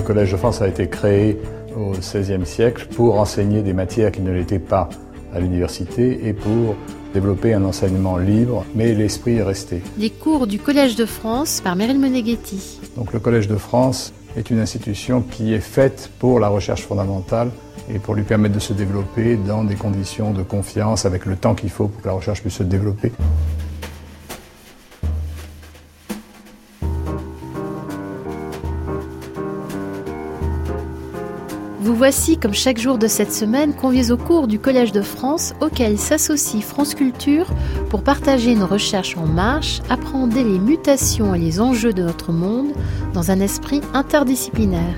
Collège de France a été créé au XVIe siècle pour enseigner des matières qui ne l'étaient pas à l'université et pour développer un enseignement libre, mais l'esprit est resté. Les cours du Collège de France par Meryl Moneghetti. Donc le Collège de France est une institution qui est faite pour la recherche fondamentale et pour lui permettre de se développer dans des conditions de confiance avec le temps qu'il faut pour que la recherche puisse se développer. Vous voici, comme chaque jour de cette semaine, conviés au cours du Collège de France, auquel s'associe France Culture pour partager une recherche en marche, appréhender les mutations et les enjeux de notre monde dans un esprit interdisciplinaire.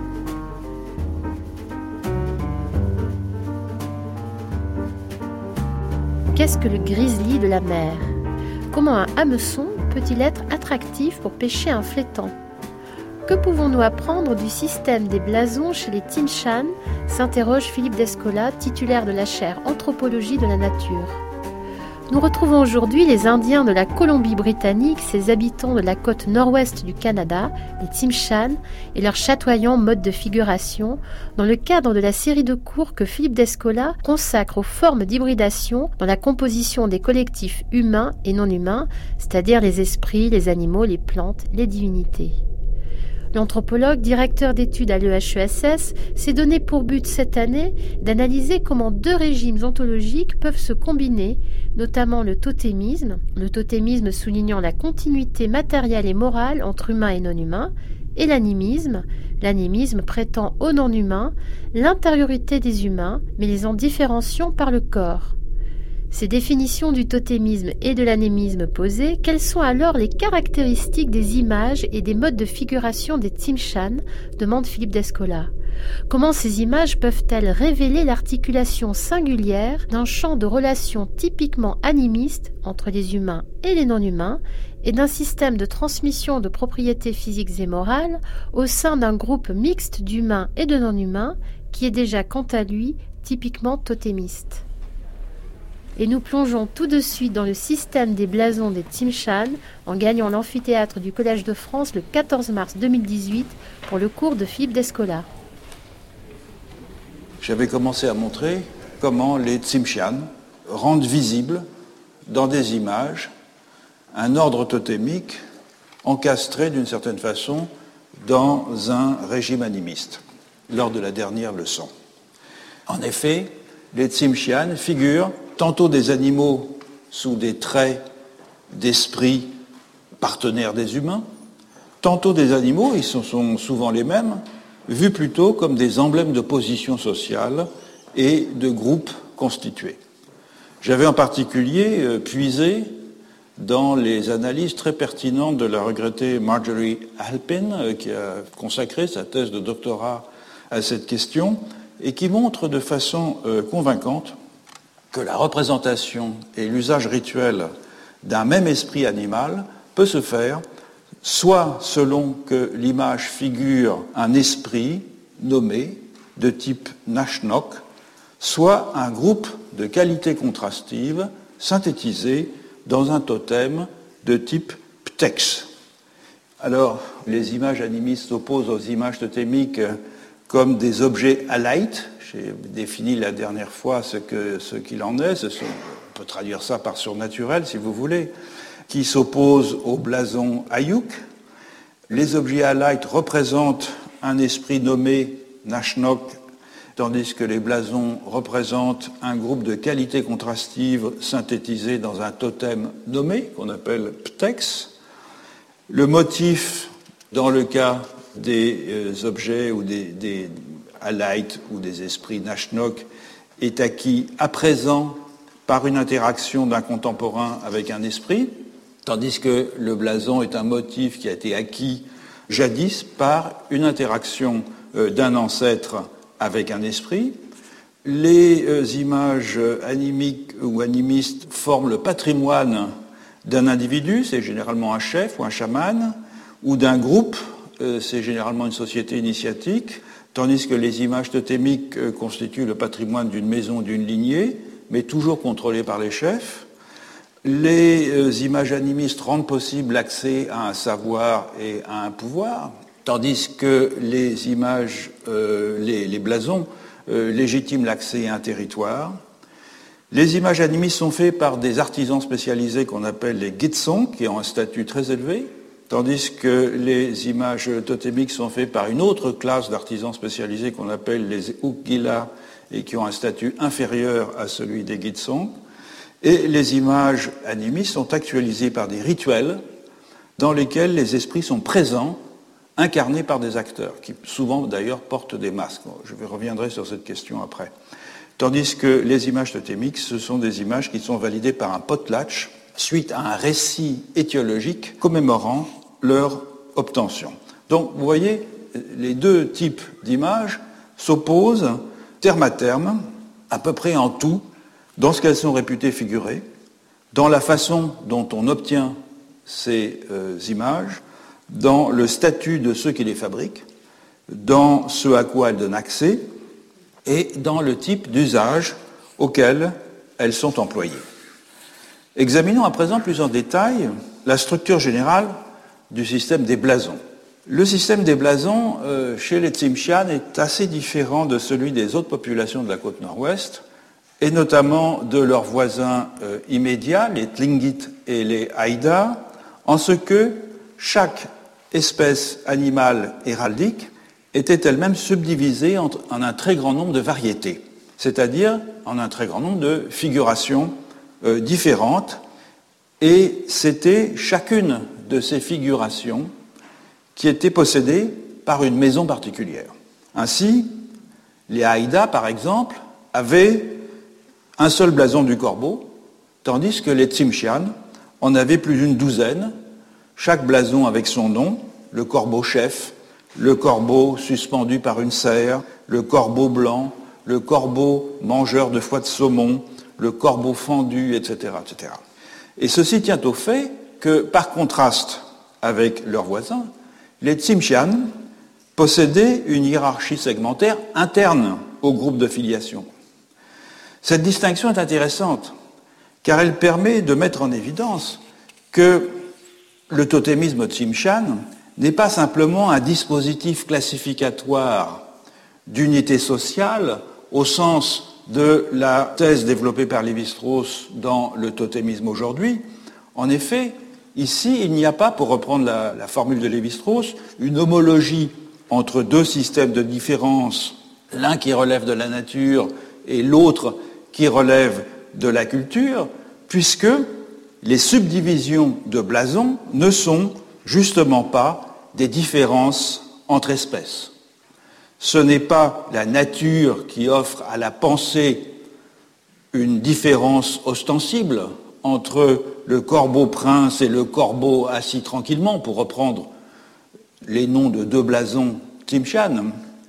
Qu'est-ce que le grizzly de la mer ? Comment un hameçon peut-il être attractif pour pêcher un flétan ? Que pouvons-nous apprendre du système des blasons chez les Tsimshian ? S'interroge Philippe Descola, titulaire de la chaire Anthropologie de la nature. Nous retrouvons aujourd'hui les Indiens de la Colombie-Britannique, ces habitants de la côte nord-ouest du Canada, les Tsimshian, et leur chatoyant mode de figuration, dans le cadre de la série de cours que Philippe Descola consacre aux formes d'hybridation dans la composition des collectifs humains et non humains, c'est-à-dire les esprits, les animaux, les plantes, les divinités. L'anthropologue, directeur d'études à l'EHESS, s'est donné pour but cette année d'analyser comment deux régimes ontologiques peuvent se combiner, notamment le totémisme soulignant la continuité matérielle et morale entre humains et non-humains, et l'animisme prêtant aux non-humains l'intériorité des humains, mais les en différenciant par le corps. Ces définitions du totémisme et de l'animisme posées, quelles sont alors les caractéristiques des images et des modes de figuration des Tsimshian ? Demande Philippe Descola. Comment ces images peuvent-elles révéler l'articulation singulière d'un champ de relations typiquement animiste entre les humains et les non-humains et d'un système de transmission de propriétés physiques et morales au sein d'un groupe mixte d'humains et de non-humains qui est déjà quant à lui typiquement totémiste ? Et nous plongeons tout de suite dans le système des blasons des Tsimshian en gagnant l'amphithéâtre du Collège de France le 14 mars 2018 pour le cours de Philippe Descola. J'avais commencé à montrer comment les Tsimshian rendent visible dans des images un ordre totémique encastré d'une certaine façon dans un régime animiste, lors de la dernière leçon. En effet, les Tsimshian figurent tantôt des animaux sous des traits d'esprit partenaires des humains, tantôt des animaux, ils sont souvent les mêmes, vus plutôt comme des emblèmes de position sociale et de groupes constitués. J'avais en particulier puisé dans les analyses très pertinentes de la regrettée Marjorie Halpin, qui a consacré sa thèse de doctorat à cette question, et qui montre de façon convaincante que la représentation et l'usage rituel d'un même esprit animal peut se faire soit selon que l'image figure un esprit nommé de type Nashnok, soit un groupe de qualités contrastives synthétisées dans un totem de type Ptex. Alors, les images animistes s'opposent aux images totémiques comme des objets alaïtes. J'ai défini la dernière fois ce qu'il en est. On peut traduire ça par surnaturel, si vous voulez, qui s'oppose au blason Ayuk. Les objets alaïtes représentent un esprit nommé Nashnok, tandis que les blasons représentent un groupe de qualités contrastives synthétisées dans un totem nommé, qu'on appelle Ptex. Le motif, dans le cas des objets ou des alaïtes ou des esprits Nashnok, est acquis à présent par une interaction d'un contemporain avec un esprit, tandis que le blason est un motif qui a été acquis jadis par une interaction d'un ancêtre avec un esprit. Les images animiques ou animistes forment le patrimoine d'un individu, c'est généralement un chef ou un chaman, ou d'un groupe, c'est généralement une société initiatique, tandis que les images totémiques constituent le patrimoine d'une maison, d'une lignée, mais toujours contrôlées par les chefs. Les images animistes rendent possible l'accès à un savoir et à un pouvoir. tandis que les images, les blasons légitiment l'accès à un territoire. Les images animistes sont faites par des artisans spécialisés qu'on appelle les gitsong, qui ont un statut très élevé, tandis que les images totémiques sont faites par une autre classe d'artisans spécialisés qu'on appelle les ukgila et qui ont un statut inférieur à celui des gitsong. Et les images animistes sont actualisées par des rituels dans lesquels les esprits sont présents, incarnés par des acteurs, qui souvent d'ailleurs portent des masques. Je reviendrai sur cette question après. Tandis que les images totémiques, ce sont des images qui sont validées par un potlatch suite à un récit étiologique commémorant leur obtention. Donc, vous voyez, les deux types d'images s'opposent terme à terme, à peu près en tout, dans ce qu'elles sont réputées figurées, dans la façon dont on obtient ces images, dans le statut de ceux qui les fabriquent, dans ce à quoi elles donnent accès, et dans le type d'usage auquel elles sont employées. Examinons à présent plus en détail la structure générale du système des blasons. Le système des blasons chez les Tsimshian est assez différent de celui des autres populations de la côte nord-ouest, et notamment de leurs voisins immédiats, les Tlingit et les Haïda, en ce que chaque espèce animale héraldique était elle-même subdivisée en un très grand nombre de variétés, c'est-à-dire en un très grand nombre de figurations différentes, et c'était chacune de ces figurations qui était possédée par une maison particulière. Ainsi, les Haïda, par exemple, avaient un seul blason du corbeau, tandis que les Tsimshian en avaient plus d'une douzaine, chaque blason avec son nom, le corbeau chef, le corbeau suspendu par une serre, le corbeau blanc, le corbeau mangeur de foie de saumon, le corbeau fendu, etc., etc. Et ceci tient au fait que, par contraste avec leurs voisins, les Tsimshian possédaient une hiérarchie segmentaire interne au groupe de filiation. Cette distinction est intéressante, car elle permet de mettre en évidence que le totémisme Tsimshian n'est pas simplement un dispositif classificatoire d'unité sociale au sens de la thèse développée par Lévi-Strauss dans le totémisme aujourd'hui. En effet, ici, il n'y a pas, pour reprendre la formule de Lévi-Strauss, une homologie entre deux systèmes de différence, l'un qui relève de la nature et l'autre qui relève de la culture, puisque les subdivisions de blasons ne sont justement pas des différences entre espèces. Ce n'est pas la nature qui offre à la pensée une différence ostensible entre le corbeau prince et le corbeau assis tranquillement, pour reprendre les noms de deux blasons Tsimshian,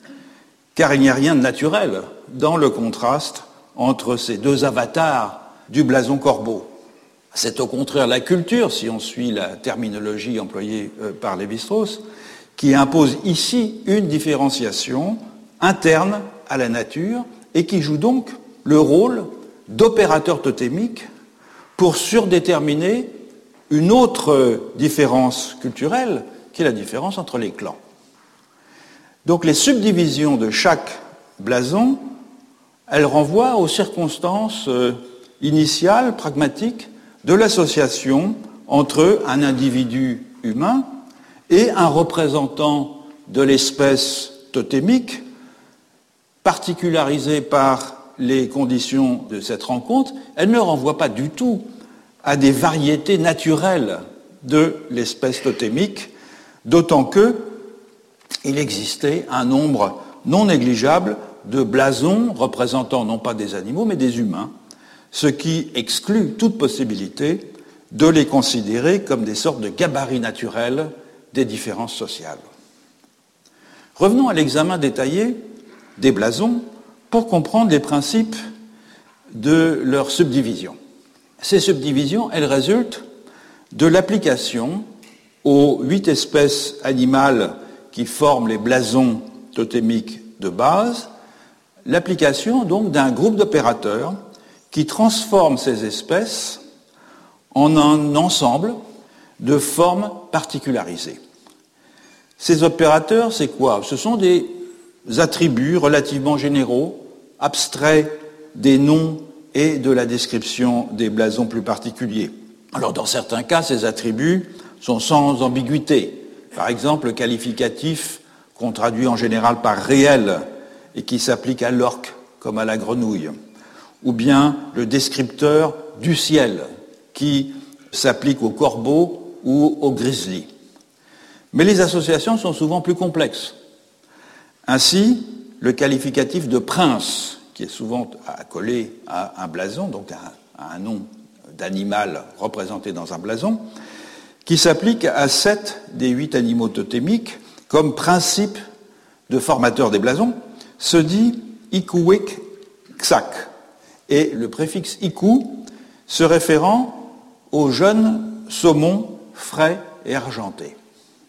car il n'y a rien de naturel dans le contraste entre ces deux avatars du blason corbeau. C'est au contraire la culture, si on suit la terminologie employée par Lévi-Strauss, qui impose ici une différenciation interne à la nature et qui joue donc le rôle d'opérateur totémique pour surdéterminer une autre différence culturelle, qui est la différence entre les clans. Donc les subdivisions de chaque blason, elles renvoient aux circonstances initiales, pragmatiques, de l'association entre un individu humain et un représentant de l'espèce totémique, particularisé par les conditions de cette rencontre. Elle ne renvoie pas du tout à des variétés naturelles de l'espèce totémique, d'autant qu'il existait un nombre non négligeable de blasons représentant non pas des animaux mais des humains, ce qui exclut toute possibilité de les considérer comme des sortes de gabarits naturels des différences sociales. Revenons à l'examen détaillé des blasons pour comprendre les principes de leur subdivision. Ces subdivisions, elles résultent de l'application aux 8 espèces animales qui forment les blasons totémiques de base, l'application donc d'un groupe d'opérateurs qui transforme ces espèces en un ensemble de formes particularisées. Ces opérateurs, c'est quoi? Ce sont des attributs relativement généraux, abstraits des noms et de la description des blasons plus particuliers. Alors, dans certains cas, ces attributs sont sans ambiguïté. Par exemple, le qualificatif qu'on traduit en général par réel et qui s'applique à l'orque comme à la grenouille, ou bien le descripteur du ciel qui s'applique au corbeau ou au grizzly. Mais les associations sont souvent plus complexes. Ainsi, le qualificatif de prince, qui est souvent accolé à un blason, donc à un nom d'animal représenté dans un blason, qui s'applique à 7 des 8 animaux totémiques comme principe de formateur des blasons, se dit ikuwik ksak, et le préfixe iku se référant aux jeunes saumons frais et argentés.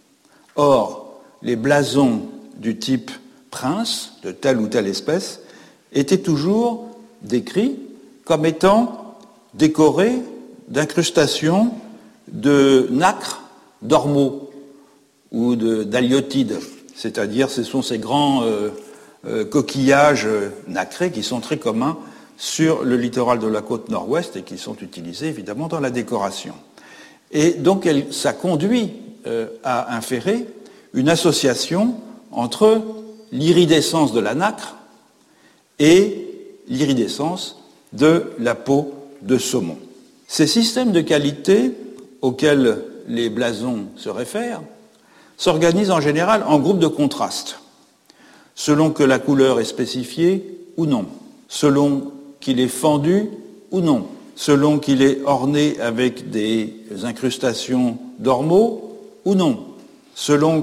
Or, les blasons du type prince, de telle ou telle espèce, étaient toujours décrits comme étant décorés d'incrustations de nacre d'ormeaux ou d'haliotides, c'est-à-dire ce sont ces grands coquillages nacrés qui sont très communs sur le littoral de la côte nord-ouest et qui sont utilisés évidemment dans la décoration. Et donc ça conduit à inférer une association entre l'iridescence de la nacre et l'iridescence de la peau de saumon. Ces systèmes de qualité auxquels les blasons se réfèrent s'organisent en général en groupes de contraste, selon que la couleur est spécifiée ou non, selon qu'il est fendu ou non, selon qu'il est orné avec des incrustations d'ormeaux ou non, selon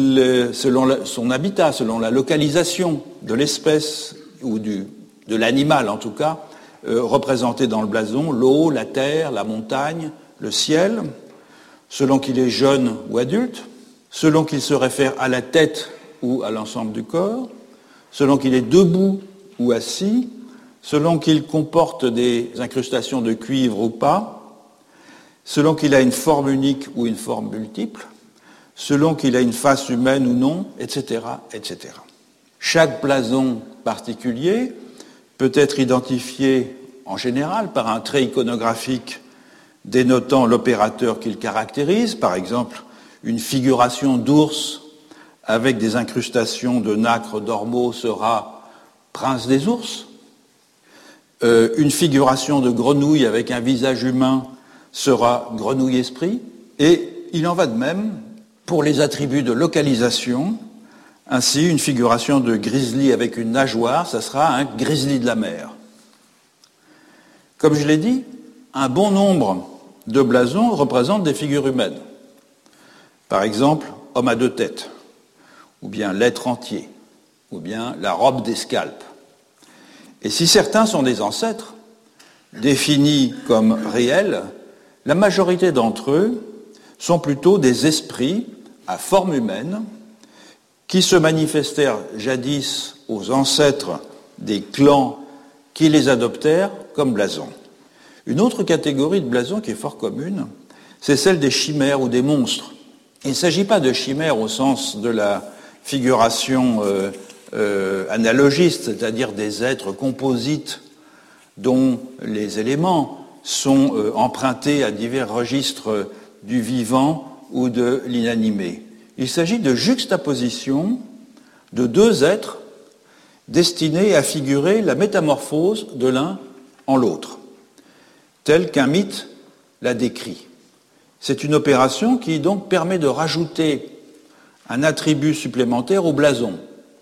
son habitat, selon la localisation de l'espèce ou de l'animal en tout cas, représenté dans le blason, l'eau, la terre, la montagne, le ciel, selon qu'il est jeune ou adulte, selon qu'il se réfère à la tête ou à l'ensemble du corps, selon qu'il est debout ou assis, selon qu'il comporte des incrustations de cuivre ou pas, selon qu'il a une forme unique ou une forme multiple, selon qu'il a une face humaine ou non, etc., etc. Chaque blason particulier peut être identifié en général par un trait iconographique dénotant l'opérateur qu'il caractérise, par exemple une figuration d'ours avec des incrustations de nacre d'ormeaux sera prince des ours, une figuration de grenouille avec un visage humain sera grenouille-esprit, et il en va de même pour les attributs de localisation. Ainsi, une figuration de grizzly avec une nageoire, ça sera un grizzly de la mer. Comme je l'ai dit, un bon nombre de blasons représentent des figures humaines. Par exemple, homme à 2 têtes, ou bien l'être entier, ou bien la robe d'escalpe. Et si certains sont des ancêtres, définis comme réels, la majorité d'entre eux sont plutôt des esprits à forme humaine qui se manifestèrent jadis aux ancêtres des clans qui les adoptèrent comme blasons. Une autre catégorie de blasons qui est fort commune, c'est celle des chimères ou des monstres. Il ne s'agit pas de chimères au sens de la figuration analogiste, c'est-à-dire des êtres composites dont les éléments sont empruntés à divers registres du vivant ou de l'inanimé. Il s'agit de juxtaposition de 2 êtres destinés à figurer la métamorphose de l'un en l'autre, tel qu'un mythe l'a décrit. C'est une opération qui donc permet de rajouter un attribut supplémentaire au blason.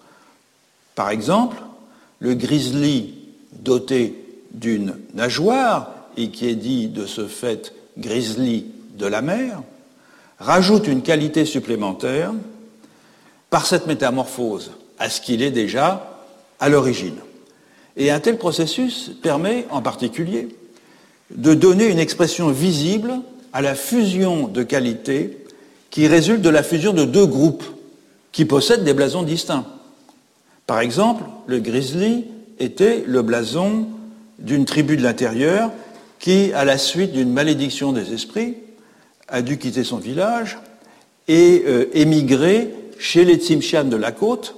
Par exemple, le grizzly doté d'une nageoire, et qui est dit de ce fait grizzly de la mer, rajoute une qualité supplémentaire par cette métamorphose à ce qu'il est déjà à l'origine. Et un tel processus permet en particulier de donner une expression visible à la fusion de qualités qui résulte de la fusion de 2 groupes qui possèdent des blasons distincts. Par exemple, le grizzly était le blason d'une tribu de l'intérieur qui, à la suite d'une malédiction des esprits, a dû quitter son village et émigrer chez les Tsimshian de la côte,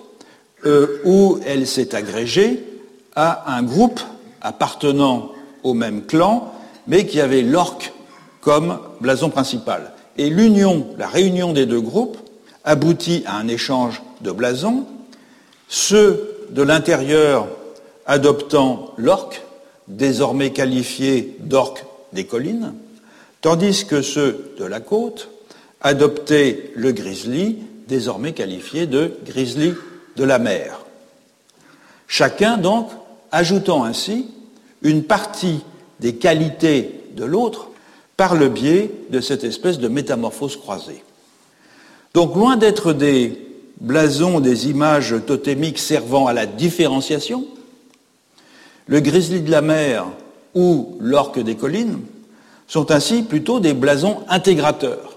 où elle s'est agrégée à un groupe appartenant au même clan, mais qui avait l'orque comme blason principal. Et la réunion des deux groupes, aboutit à un échange de blasons, ceux de l'intérieur adoptant l'orque, désormais qualifié d'orque des collines, tandis que ceux de la côte adoptaient le grizzly, désormais qualifié de grizzly de la mer. Chacun donc ajoutant ainsi une partie des qualités de l'autre par le biais de cette espèce de métamorphose croisée. Donc loin d'être des blasons, des images totémiques servant à la différenciation, le grizzly de la mer ou l'orque des collines sont ainsi plutôt des blasons intégrateurs.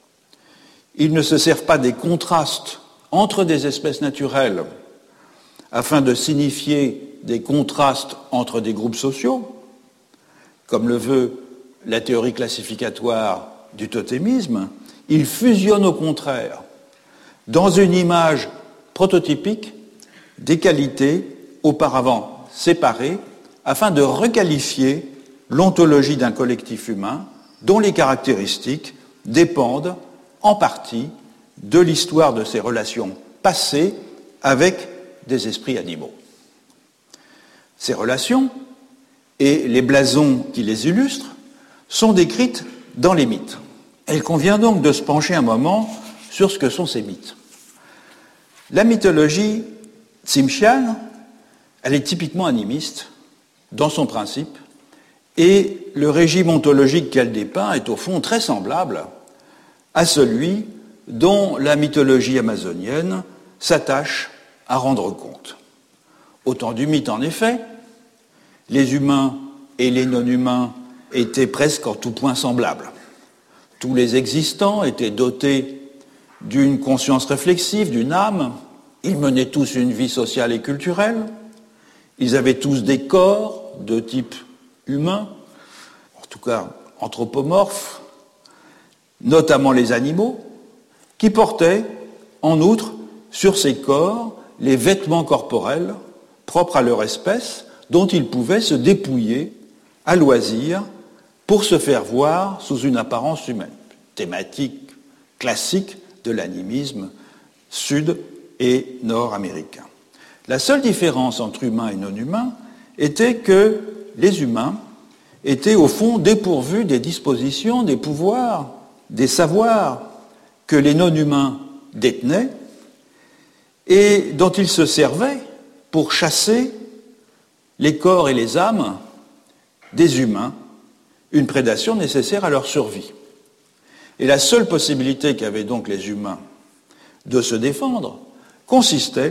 Ils ne se servent pas des contrastes entre des espèces naturelles afin de signifier des contrastes entre des groupes sociaux, comme le veut la théorie classificatoire du totémisme. Ils fusionnent au contraire dans une image prototypique des qualités auparavant séparées afin de requalifier l'ontologie d'un collectif humain dont les caractéristiques dépendent en partie de l'histoire de ses relations passées avec des esprits animaux. Ces relations et les blasons qui les illustrent sont décrites dans les mythes. Il convient donc de se pencher un moment sur ce que sont ces mythes. La mythologie tsimshiane, elle est typiquement animiste dans son principe, et le régime ontologique qu'elle dépeint est au fond très semblable à celui dont la mythologie amazonienne s'attache à rendre compte. Au temps du mythe, en effet, les humains et les non-humains étaient presque en tout point semblables. Tous les existants étaient dotés d'une conscience réflexive, d'une âme. Ils menaient tous une vie sociale et culturelle. Ils avaient tous des corps de type humain, en tout cas anthropomorphes, notamment les animaux, qui portaient, en outre, sur ces corps les vêtements corporels propres à leur espèce, dont ils pouvaient se dépouiller à loisir pour se faire voir sous une apparence humaine. Thématique classique de l'animisme sud- et nord-américain. La seule différence entre humains et non-humains était que les humains étaient au fond dépourvus des dispositions, des pouvoirs, des savoirs que les non-humains détenaient et dont ils se servaient pour chasser les corps et les âmes des humains, une prédation nécessaire à leur survie. Et la seule possibilité qu'avaient donc les humains de se défendre consistait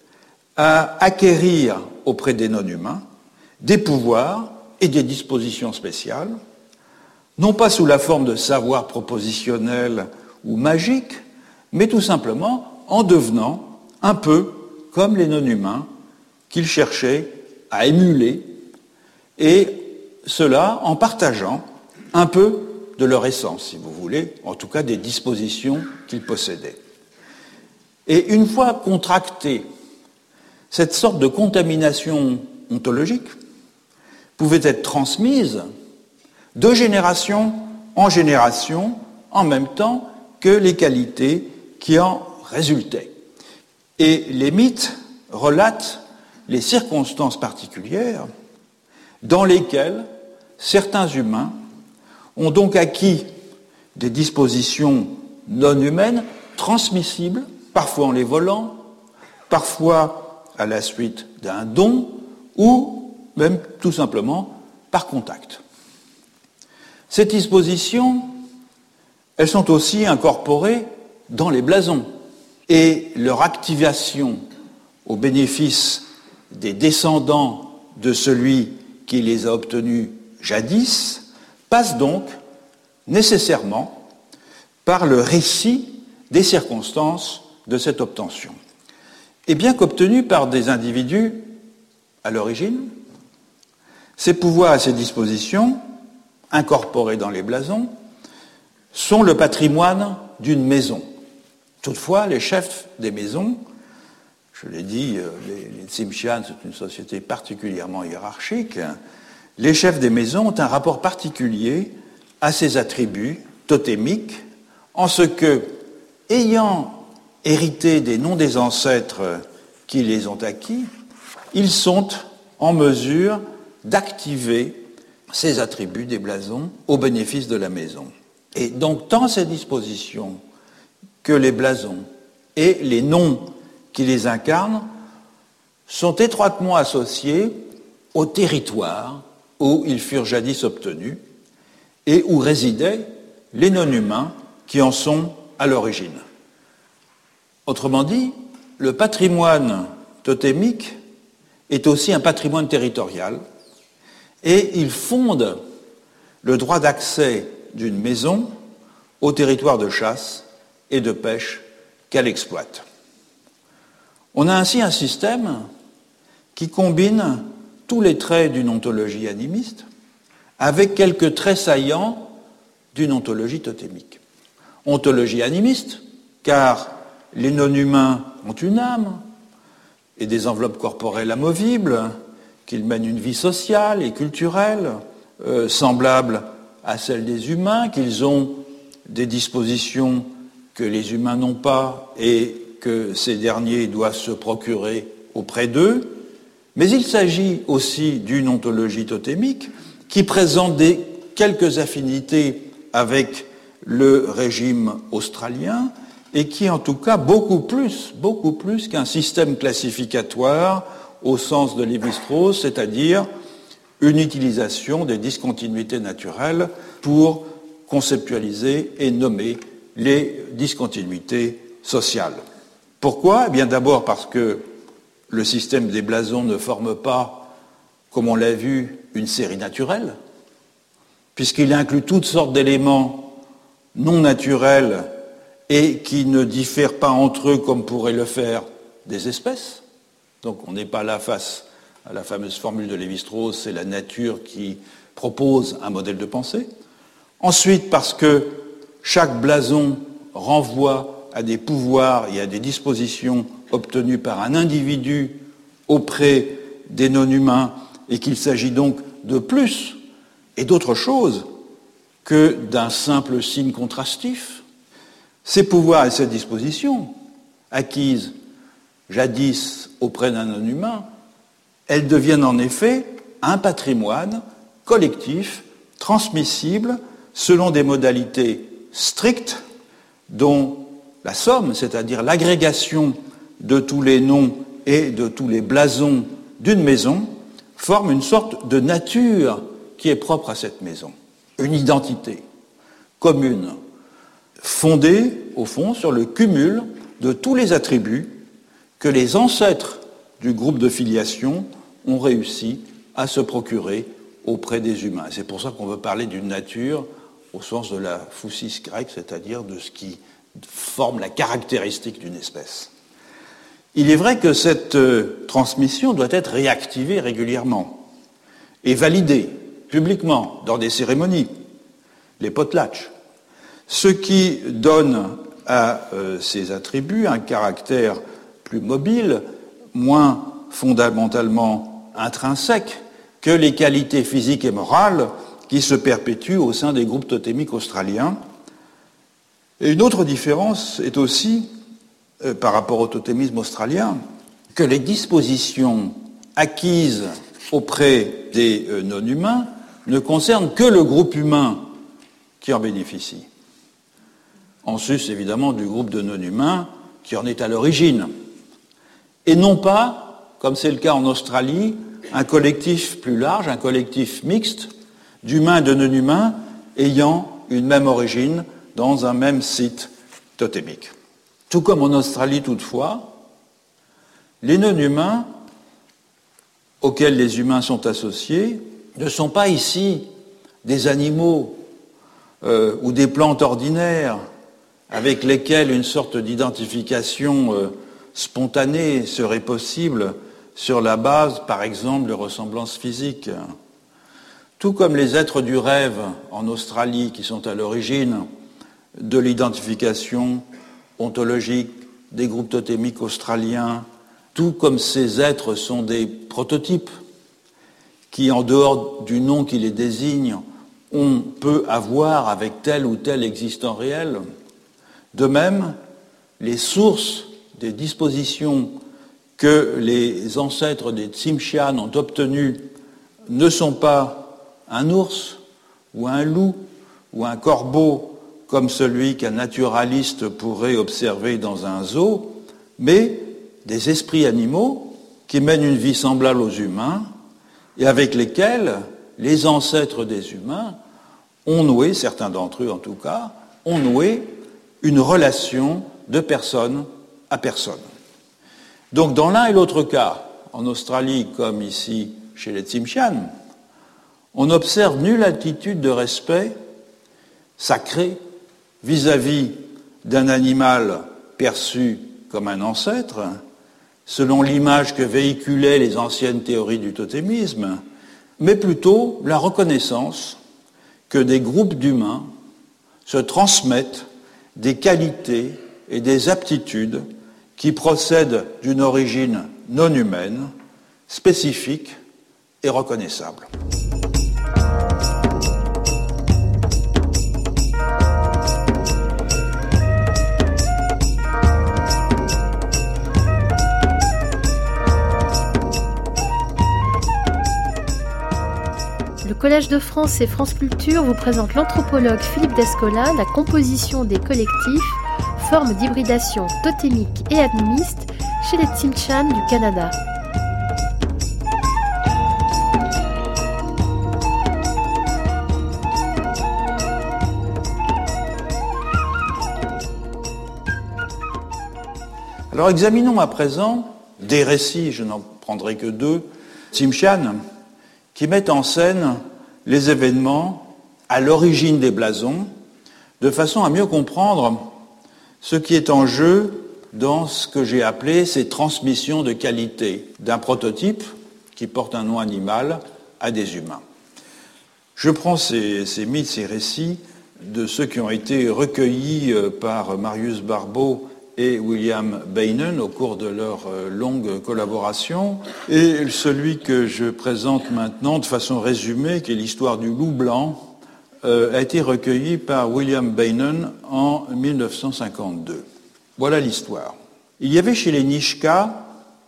à acquérir auprès des non-humains des pouvoirs et des dispositions spéciales, non pas sous la forme de savoirs propositionnels ou magiques, mais tout simplement en devenant un peu comme les non-humains qu'ils cherchaient à émuler, et cela en partageant un peu de leur essence, si vous voulez, en tout cas des dispositions qu'ils possédaient. Et une fois contractée, cette sorte de contamination ontologique pouvait être transmise de génération en génération, en même temps que les qualités qui en résultaient. Et les mythes relatent les circonstances particulières dans lesquelles certains humains ont donc acquis des dispositions non humaines transmissibles, parfois en les volant, parfois à la suite d'un don, ou même tout simplement par contact. Ces dispositions, elles sont aussi incorporées dans les blasons, et leur activation au bénéfice des descendants de celui qui les a obtenus jadis passe donc nécessairement par le récit des circonstances de cette obtention. Et bien qu'obtenus par des individus à l'origine, ces pouvoirs et ces dispositions, incorporés dans les blasons, sont le patrimoine d'une maison, Toutefois, les chefs des maisons, je l'ai dit, les Tsimshian, c'est une société particulièrement hiérarchique, les chefs des maisons ont un rapport particulier à ces attributs totémiques, en ce que, ayant hérité des noms des ancêtres qui les ont acquis, ils sont en mesure d'activer ces attributs des blasons au bénéfice de la maison. Et donc, tant ces dispositions que les blasons et les noms qui les incarnent sont étroitement associés au territoire où ils furent jadis obtenus et où résidaient les non-humains qui en sont à l'origine. Autrement dit, le patrimoine totémique est aussi un patrimoine territorial et il fonde le droit d'accès d'une maison au territoire de chasse et de pêche qu'elle exploite. On a ainsi un système qui combine tous les traits d'une ontologie animiste avec quelques traits saillants d'une ontologie totémique. Ontologie animiste, car les non-humains ont une âme et des enveloppes corporelles amovibles, qu'ils mènent une vie sociale et culturelle semblable à celle des humains, qu'ils ont des dispositions que les humains n'ont pas et que ces derniers doivent se procurer auprès d'eux. Mais il s'agit aussi d'une ontologie totémique qui présente quelques affinités avec le régime australien et qui, en tout cas, beaucoup plus qu'un système classificatoire au sens de Lévi-Strauss, c'est-à-dire une utilisation des discontinuités naturelles pour conceptualiser et nommer les discontinuités sociales. Pourquoi ? Eh bien, d'abord parce que le système des blasons ne forme pas, comme on l'a vu, une série naturelle, puisqu'il inclut toutes sortes d'éléments non naturels et qui ne diffèrent pas entre eux comme pourraient le faire des espèces. Donc on n'est pas là face à la fameuse formule de Lévi-Strauss, c'est la nature qui propose un modèle de pensée. Ensuite, parce que chaque blason renvoie à des pouvoirs et à des dispositions obtenues par un individu auprès des non-humains et qu'il s'agit donc de plus et d'autre chose que d'un simple signe contrastif. Ces pouvoirs et ces dispositions, acquises jadis auprès d'un non-humain, elles deviennent en effet un patrimoine collectif, transmissible, selon des modalités strictes dont la somme, c'est-à-dire l'agrégation de tous les noms et de tous les blasons d'une maison, forme une sorte de nature qui est propre à cette maison. Une identité commune, fondée, au fond, sur le cumul de tous les attributs que les ancêtres du groupe de filiation ont réussi à se procurer auprès des humains. C'est pour ça qu'on veut parler d'une nature au sens de la physis grecque, c'est-à-dire de ce qui forme la caractéristique d'une espèce. Il est vrai que cette transmission doit être réactivée régulièrement et validée publiquement dans des cérémonies, les potlatches, ce qui donne à ces attributs un caractère plus mobile, moins fondamentalement intrinsèque que les qualités physiques et morales qui se perpétuent au sein des groupes totémiques australiens. Et une autre différence est aussi, par rapport au totémisme australien, que les dispositions acquises auprès des non-humains ne concernent que le groupe humain qui en bénéficie. En sus, évidemment, du groupe de non-humains qui en est à l'origine. Et non pas, comme c'est le cas en Australie, un collectif plus large, un collectif mixte, d'humains et de non-humains ayant une même origine dans un même site totémique. Tout comme en Australie toutefois, les non-humains auxquels les humains sont associés ne sont pas ici des animaux ou des plantes ordinaires avec lesquelles une sorte d'identification spontanée serait possible sur la base, par exemple, de ressemblances physiques. Tout comme les êtres du rêve en Australie qui sont à l'origine de l'identification ontologiques, des groupes totémiques australiens, tout comme ces êtres sont des prototypes qui, en dehors du nom qui les désigne, on peut avoir avec tel ou tel existant réel. De même, les sources des dispositions que les ancêtres des Tsimshian ont obtenues ne sont pas un ours ou un loup ou un corbeau comme celui qu'un naturaliste pourrait observer dans un zoo, mais des esprits animaux qui mènent une vie semblable aux humains et avec lesquels les ancêtres des humains ont noué, certains d'entre eux en tout cas, ont noué une relation de personne à personne. Donc dans l'un et l'autre cas, en Australie comme ici chez les Tsimshian, on observe nulle attitude de respect sacré vis-à-vis d'un animal perçu comme un ancêtre, selon l'image que véhiculaient les anciennes théories du totémisme, mais plutôt la reconnaissance que des groupes d'humains se transmettent des qualités et des aptitudes qui procèdent d'une origine non humaine, spécifique et reconnaissable. Le Collège de France et France Culture vous présente l'anthropologue Philippe Descola, la composition des collectifs, forme d'hybridation totémique et animiste chez les Tsimshian du Canada. Alors examinons à présent des récits, je n'en prendrai que 2, Tsimshian, qui mettent en scène les événements à l'origine des blasons, de façon à mieux comprendre ce qui est en jeu dans ce que j'ai appelé ces transmissions de qualité d'un prototype qui porte un nom animal à des humains. Je prends ces mythes, ces récits de ceux qui ont été recueillis par Marius Barbeau et William Beynon au cours de leur longue collaboration. Et celui que je présente maintenant de façon résumée, qui est l'histoire du loup blanc, a été recueilli par William Beynon en 1952. Voilà l'histoire. Il y avait chez les Nishka,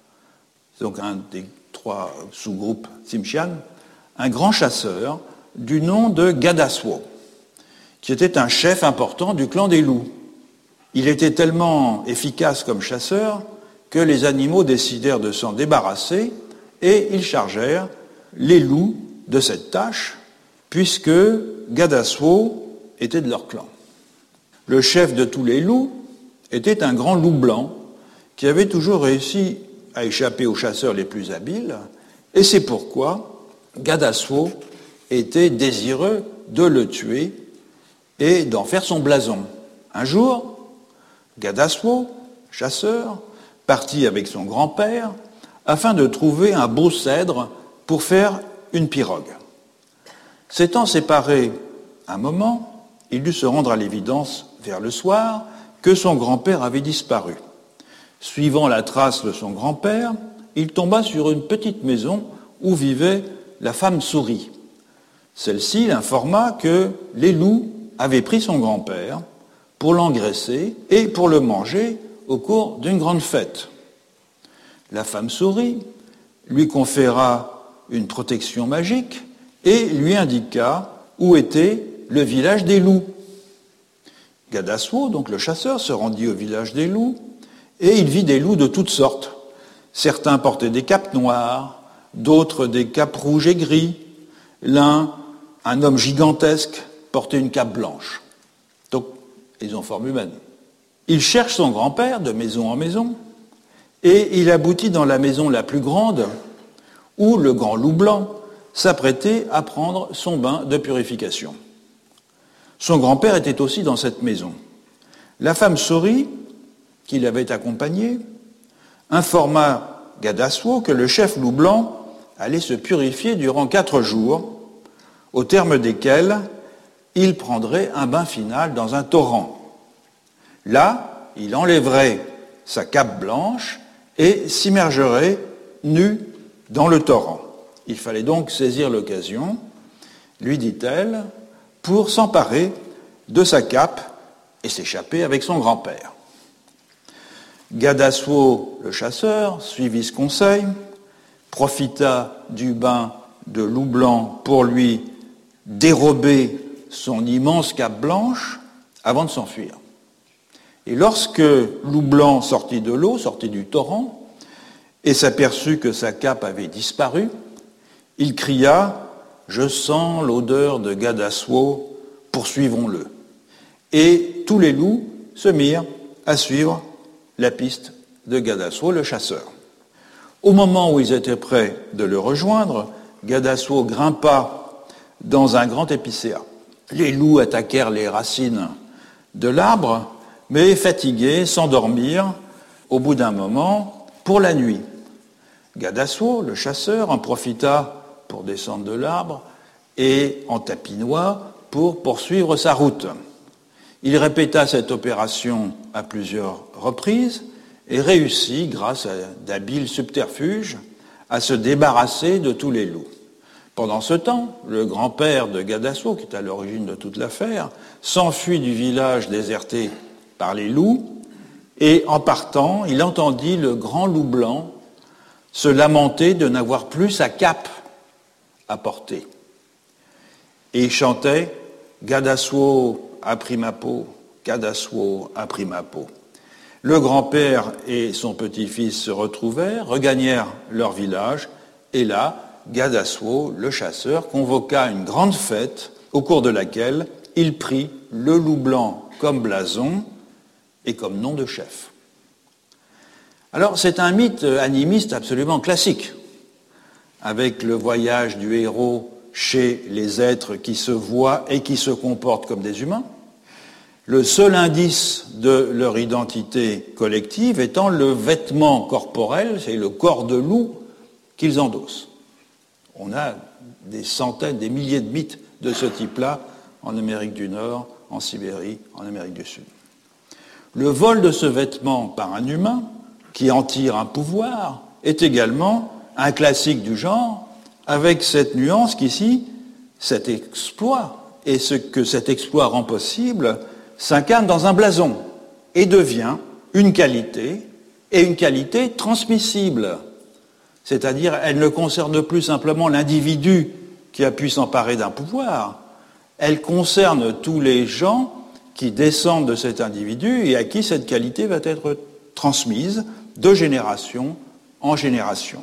donc un des 3 sous-groupes Tsimshian, un grand chasseur du nom de Gadaswo, qui était un chef important du clan des loups. Il était tellement efficace comme chasseur que les animaux décidèrent de s'en débarrasser et ils chargèrent les loups de cette tâche, puisque Gadaswo était de leur clan. Le chef de tous les loups était un grand loup blanc qui avait toujours réussi à échapper aux chasseurs les plus habiles, et c'est pourquoi Gadaswo était désireux de le tuer et d'en faire son blason. Un jour, Gadaswo, chasseur, partit avec son grand-père afin de trouver un beau cèdre pour faire une pirogue. S'étant séparés un moment, il dut se rendre à l'évidence vers le soir que son grand-père avait disparu. Suivant la trace de son grand-père, il tomba sur une petite maison où vivait la femme souris. Celle-ci l'informa que les loups avaient pris son grand-père pour l'engraisser et pour le manger au cours d'une grande fête. La femme souris lui conféra une protection magique et lui indiqua où était le village des loups. Gadaswo, donc le chasseur, se rendit au village des loups et il vit des loups de toutes sortes. Certains portaient des capes noires, d'autres des capes rouges et gris. L'un, un homme gigantesque, portait une cape blanche. Donc, ils ont forme humaine. Il cherche son grand-père de maison en maison et il aboutit dans la maison la plus grande où le grand loup blanc s'apprêtait à prendre son bain de purification. Son grand-père était aussi dans cette maison. La femme souris, qui l'avait accompagné, informa Gadaswo que le chef loup blanc allait se purifier durant 4 jours, au terme desquels il prendrait un bain final dans un torrent. Là, il enlèverait sa cape blanche et s'immergerait nu dans le torrent. Il fallait donc saisir l'occasion, lui dit-elle, pour s'emparer de sa cape et s'échapper avec son grand-père. Gadassuo, le chasseur, suivit ce conseil, profita du bain de loup blanc pour lui dérober son immense cape blanche avant de s'enfuir. Et lorsque loup blanc sortit de l'eau, sortit du torrent, et s'aperçut que sa cape avait disparu, il cria « Je sens l'odeur de Gadassuo, poursuivons-le ». Et tous les loups se mirent à suivre la piste de Gadassuo, le chasseur. Au moment où ils étaient prêts de le rejoindre, Gadassuo grimpa dans un grand épicéa. Les loups attaquèrent les racines de l'arbre, mais fatigués, s'endormirent au bout d'un moment pour la nuit. Gadassuo, le chasseur, en profita pour descendre de l'arbre et en tapinois pour poursuivre sa route. Il répéta cette opération à plusieurs reprises et réussit, grâce à d'habiles subterfuges, à se débarrasser de tous les loups. Pendant ce temps, le grand-père de Gadassuo, qui est à l'origine de toute l'affaire, s'enfuit du village déserté par les loups et, en partant, il entendit le grand loup blanc se lamenter de n'avoir plus sa cape à porter. Et il chantait « Gadassuo a pris ma peau, Gadassuo a pris ma peau ». Le grand-père et son petit-fils se retrouvèrent, regagnèrent leur village, et là, Gadassuo, le chasseur, convoqua une grande fête au cours de laquelle il prit le loup blanc comme blason et comme nom de chef. Alors, c'est un mythe animiste absolument classique, avec le voyage du héros chez les êtres qui se voient et qui se comportent comme des humains, le seul indice de leur identité collective étant le vêtement corporel, c'est le corps de loup qu'ils endossent. On a des centaines, des milliers de mythes de ce type-là en Amérique du Nord, en Sibérie, en Amérique du Sud. Le vol de ce vêtement par un humain, qui en tire un pouvoir, est également un classique du genre, avec cette nuance qu'ici, cet exploit, et ce que cet exploit rend possible, s'incarne dans un blason et devient une qualité, et une qualité transmissible. C'est-à-dire, elle ne concerne plus simplement l'individu qui a pu s'emparer d'un pouvoir, elle concerne tous les gens qui descendent de cet individu et à qui cette qualité va être transmise de génération en génération.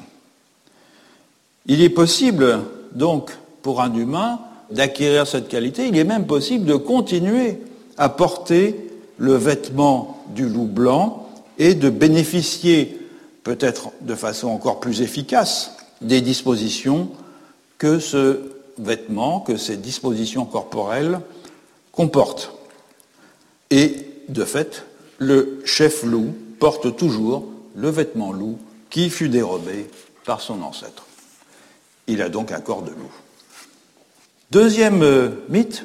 Il est possible, donc, pour un humain, d'acquérir cette qualité, il est même possible de continuer à porter le vêtement du loup blanc et de bénéficier, peut-être de façon encore plus efficace, des dispositions que ce vêtement, que ces dispositions corporelles comportent. Et, de fait, le chef loup porte toujours le vêtement loup qui fut dérobé par son ancêtre. Il a donc un corps de loup. Deuxième mythe,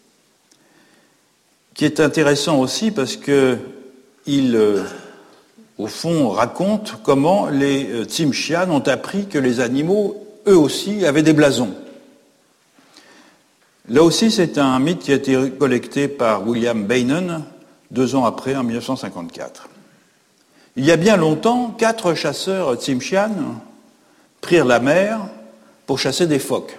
qui est intéressant aussi parce qu'il, au fond, raconte comment les Tsimshian ont appris que les animaux, eux aussi, avaient des blasons. Là aussi, c'est un mythe qui a été collecté par William Beynon 2 ans après, en 1954. Il y a bien longtemps, 4 chasseurs Tsimshian prirent la mer pour chasser des phoques.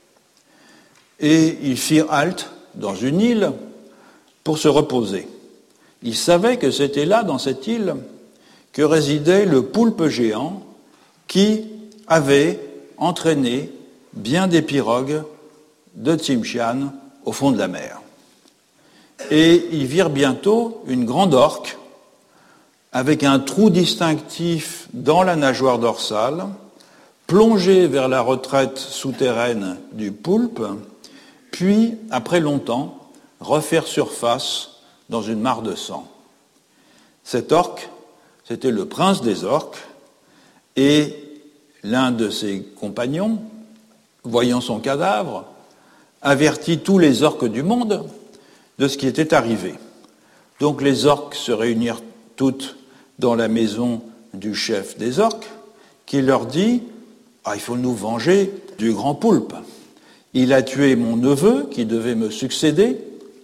Et ils firent halte dans une île pour se reposer. Ils savaient que c'était là, dans cette île, que résidait le poulpe géant qui avait entraîné bien des pirogues de Tsimshian au fond de la mer. Et ils virent bientôt une grande orque avec un trou distinctif dans la nageoire dorsale, plonger vers la retraite souterraine du poulpe, puis, après longtemps, refaire surface dans une mare de sang. Cet orque, c'était le prince des orques, et l'un de ses compagnons, voyant son cadavre, avertit tous les orques du monde de ce qui était arrivé. Donc les orques se réunirent toutes dans la maison du chef des orques, qui leur dit « il faut nous venger du grand poulpe. Il a tué mon neveu qui devait me succéder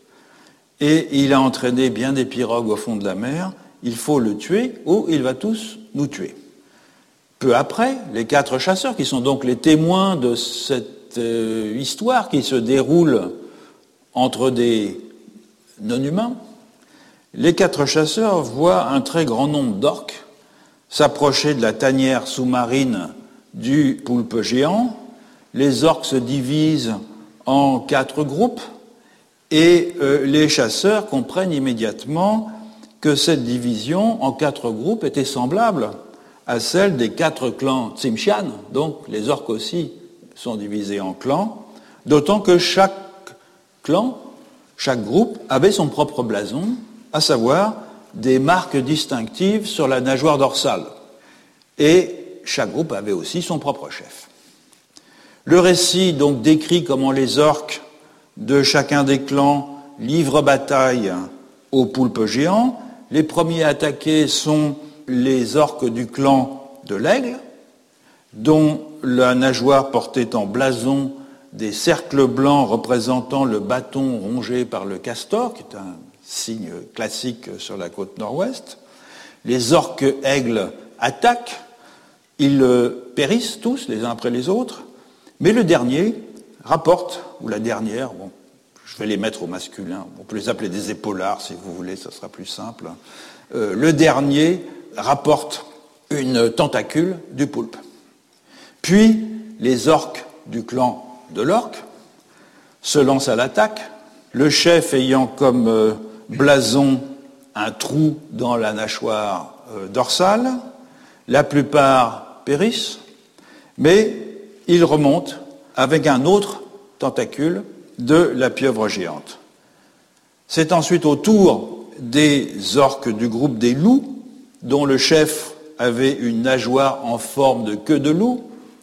et il a entraîné bien des pirogues au fond de la mer. Il faut le tuer ou il va tous nous tuer. » Peu après, les 4 chasseurs, qui sont donc les témoins de cette histoire qui se déroule entre des non-humains, les 4 chasseurs voient un très grand nombre d'orques s'approcher de la tanière sous-marine du poulpe géant. Les orques se divisent en 4 groupes et les chasseurs comprennent immédiatement que cette division en 4 groupes était semblable à celle des 4 clans Tsimshian. Donc les orques aussi sont divisés en clans, d'autant que chaque clan, chaque groupe avait son propre blason, à savoir des marques distinctives sur la nageoire dorsale. Et chaque groupe avait aussi son propre chef. Le récit donc décrit comment les orques de chacun des clans livrent bataille au poulpe géant. Les premiers attaqués sont les orques du clan de l'aigle, dont la nageoire portait en blason des cercles blancs représentant le bâton rongé par le castor, qui est un signe classique sur la côte nord-ouest. Les orques aigles attaquent, ils périssent tous les uns après les autres, mais le dernier rapporte, ou la dernière, bon, je vais les mettre au masculin, on peut les appeler des épaulards si vous voulez, ça sera plus simple. Le dernier rapporte une tentacule du poulpe. Puis les orques du clan de l'orque se lancent à l'attaque, le chef ayant comme blason un trou dans la nageoire dorsale. La plupart périssent, mais ils remontent avec un autre tentacule de la pieuvre géante. C'est ensuite au tour des orques du groupe des loups, dont le chef avait une nageoire en forme de queue de loup.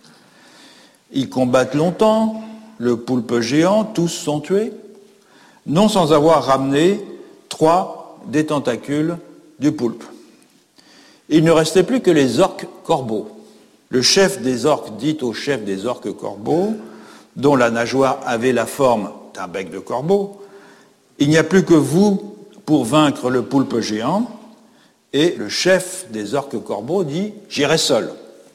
Ils combattent longtemps, le poulpe géant, tous sont tués, non sans avoir ramené 3 des tentacules du poulpe. Il ne restait plus que les orques corbeaux. Le chef des orques dit au chef des orques corbeaux, dont la nageoire avait la forme d'un bec de corbeau, « Il n'y a plus que vous pour vaincre le poulpe géant. » Et le chef des orques corbeaux dit « J'irai seul. »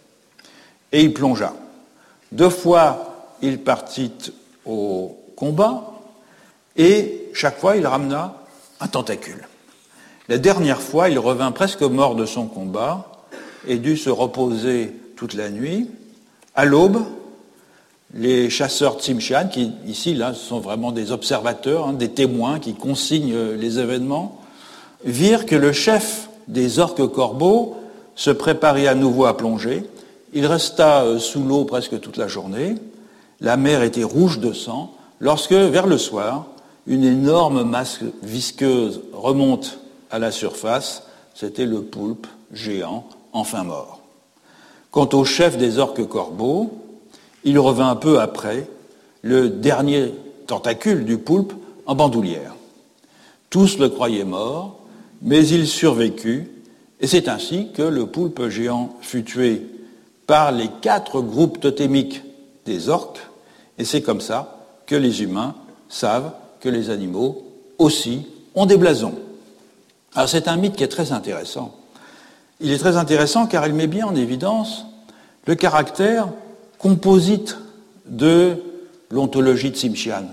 Et il plongea. 2 fois, il partit au combat, et chaque fois, il ramena un tentacule. La dernière fois, il revint presque mort de son combat et dut se reposer toute la nuit. À l'aube, les chasseurs Tsimshian, qui ici, là, sont vraiment des observateurs, des témoins qui consignent les événements, virent que le chef des orques corbeaux se préparait à nouveau à plonger. Il resta sous l'eau presque toute la journée. La mer était rouge de sang, lorsque, vers le soir, une énorme masse visqueuse remonte à la surface. C'était le poulpe géant, enfin mort. Quant au chef des orques corbeaux, il revint peu après, le dernier tentacule du poulpe en bandoulière. Tous le croyaient mort, mais il survécut, et c'est ainsi que le poulpe géant fut tué par les 4 groupes totémiques des orques, et c'est comme ça que les humains savent que les animaux aussi ont des blasons. Alors c'est un mythe qui est très intéressant. Il est très intéressant car il met bien en évidence le caractère composite de l'ontologie Tsimshian.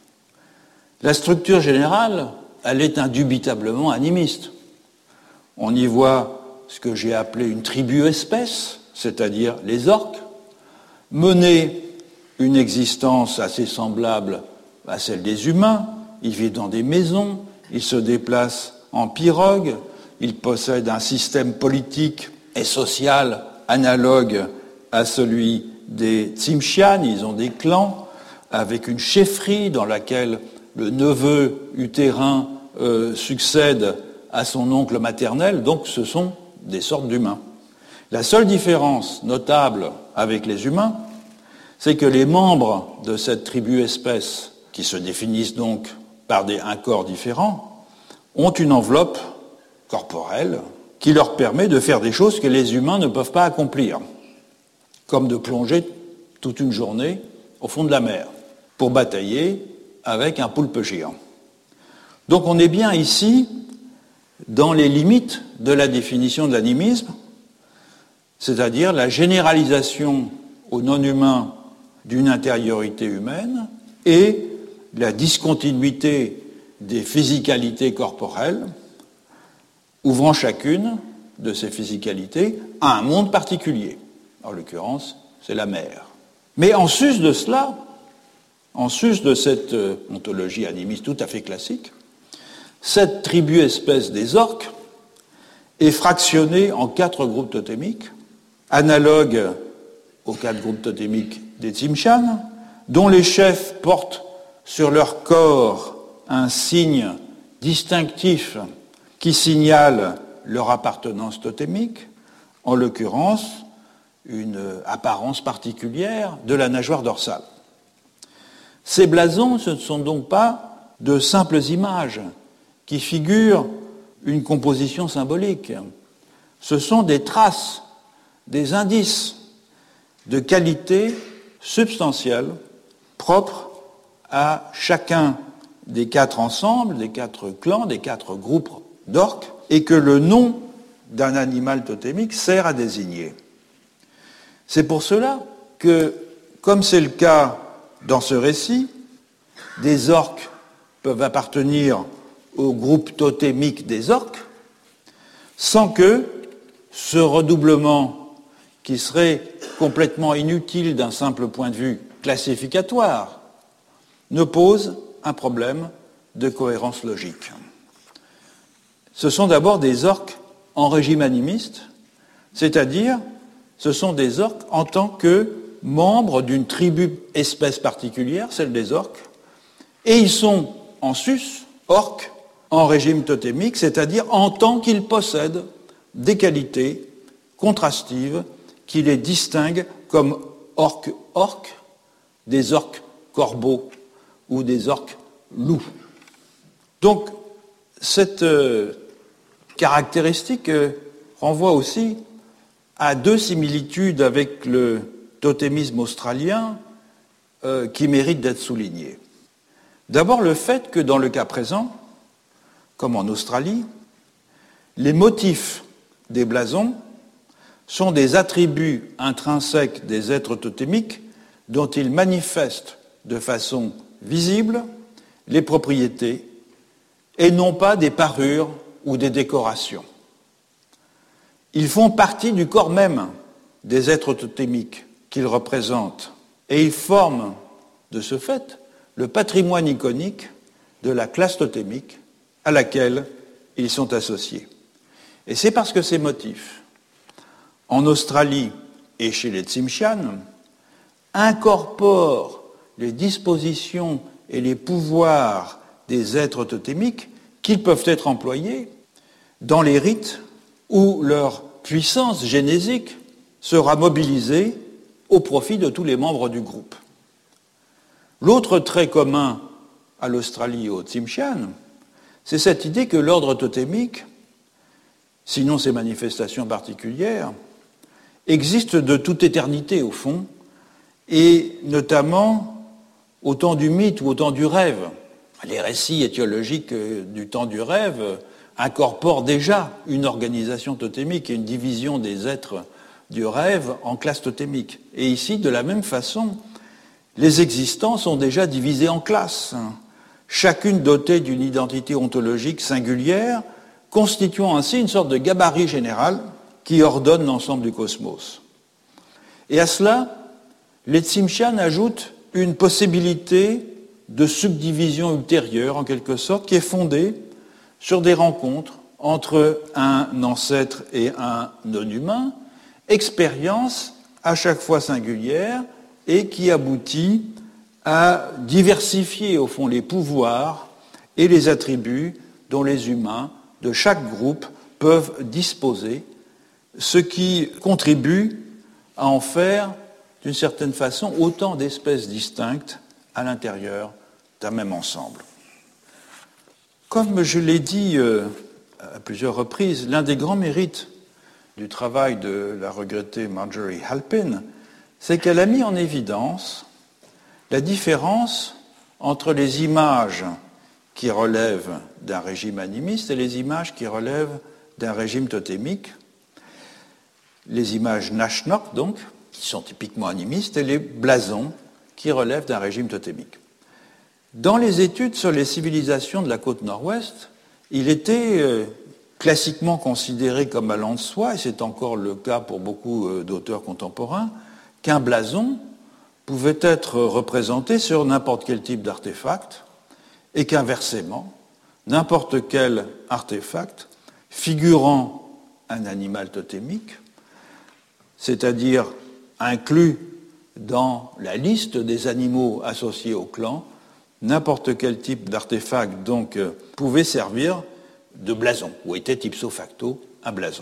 La structure générale, elle est indubitablement animiste. On y voit ce que j'ai appelé une tribu-espèce, c'est-à-dire les orques, mener une existence assez semblable à celle des humains. Ils vivent dans des maisons, ils se déplacent en pirogue, ils possèdent un système politique et social analogue à celui des Tsimshian. Ils ont des clans avec une chefferie dans laquelle le neveu utérin succède à son oncle maternel, donc ce sont des sortes d'humains. La seule différence notable avec les humains, c'est que les membres de cette tribu-espèce, qui se définissent donc par un corps différent, ont une enveloppe corporelle qui leur permet de faire des choses que les humains ne peuvent pas accomplir, comme de plonger toute une journée au fond de la mer pour batailler avec un poulpe géant. Donc on est bien ici dans les limites de la définition de l'animisme, c'est-à-dire la généralisation aux non-humains d'une intériorité humaine et la discontinuité des physicalités corporelles, ouvrant chacune de ces physicalités à un monde particulier. En l'occurrence, c'est la mer. Mais en sus de cela, en sus de cette ontologie animiste tout à fait classique, cette tribu-espèce des orques est fractionnée en 4 groupes totémiques, analogues aux 4 groupes totémiques des Tsimshian, dont les chefs portent sur leur corps un signe distinctif qui signale leur appartenance totémique, en l'occurrence une apparence particulière de la nageoire dorsale. Ces blasons, ce ne sont donc pas de simples images qui figurent une composition symbolique. Ce sont des traces, des indices de qualité substantielle propres à chacun des 4 ensembles, des 4 clans, des 4 groupes d'orques, et que le nom d'un animal totémique sert à désigner. C'est pour cela que, comme c'est le cas dans ce récit, des orques peuvent appartenir au groupe totémique des orques, sans que ce redoublement, qui serait complètement inutile d'un simple point de vue classificatoire, ne pose un problème de cohérence logique. Ce sont d'abord des orques en régime animiste, c'est-à-dire ce sont des orques en tant que membres d'une tribu-espèce particulière, celle des orques, et ils sont en sus, orques, en régime totémique, c'est-à-dire en tant qu'ils possèdent des qualités contrastives qui les distinguent comme orques, des orques corbeaux ou des orques loups. Donc, cette caractéristique renvoie aussi à 2 similitudes avec le totémisme australien qui méritent d'être soulignées. D'abord, le fait que dans le cas présent, comme en Australie, les motifs des blasons sont des attributs intrinsèques des êtres totémiques dont ils manifestent de façon visible les propriétés et non pas des parures ou des décorations. Ils font partie du corps même des êtres totémiques qu'ils représentent et ils forment de ce fait le patrimoine iconique de la classe totémique à laquelle ils sont associés. Et c'est parce que ces motifs, en Australie et chez les Tsimshian, incorporent les dispositions et les pouvoirs des êtres totémiques qu'ils peuvent être employés dans les rites où leur puissance génésique sera mobilisée au profit de tous les membres du groupe. L'autre trait commun à l'Australie et aux Tsimshian, c'est cette idée que l'ordre totémique, sinon ses manifestations particulières, existe de toute éternité au fond, et notamment au temps du mythe ou au temps du rêve. Les récits étiologiques du temps du rêve incorporent déjà une organisation totémique et une division des êtres du rêve en classes totémiques. Et ici, de la même façon, les existants sont déjà divisés en classes, chacune dotée d'une identité ontologique singulière, constituant ainsi une sorte de gabarit général qui ordonne l'ensemble du cosmos. Et à cela, les Tsimshian ajoutent une possibilité de subdivision ultérieure, en quelque sorte, qui est fondée sur des rencontres entre un ancêtre et un non-humain, expérience à chaque fois singulière et qui aboutit à diversifier au fond les pouvoirs et les attributs dont les humains de chaque groupe peuvent disposer, ce qui contribue à en faire d'une certaine façon autant d'espèces distinctes à l'intérieur d'un même ensemble. Comme je l'ai dit à plusieurs reprises. L'un des grands mérites du travail de la regrettée Marjorie Halpin, c'est qu'elle a mis en évidence la différence entre les images qui relèvent d'un régime animiste et les images qui relèvent d'un régime totémique. Les images Nashnok, donc, qui sont typiquement animistes, et les blasons qui relèvent d'un régime totémique. Dans les études sur les civilisations de la côte nord-ouest, il était classiquement considéré comme allant de soi, et c'est encore le cas pour beaucoup d'auteurs contemporains, qu'un blason pouvait être représenté sur n'importe quel type d'artefact, et qu'inversement, n'importe quel artefact figurant un animal totémique, c'est-à-dire inclus dans la liste des animaux associés au clan, n'importe quel type d'artefact donc pouvait servir de blason, ou était ipso facto un blason.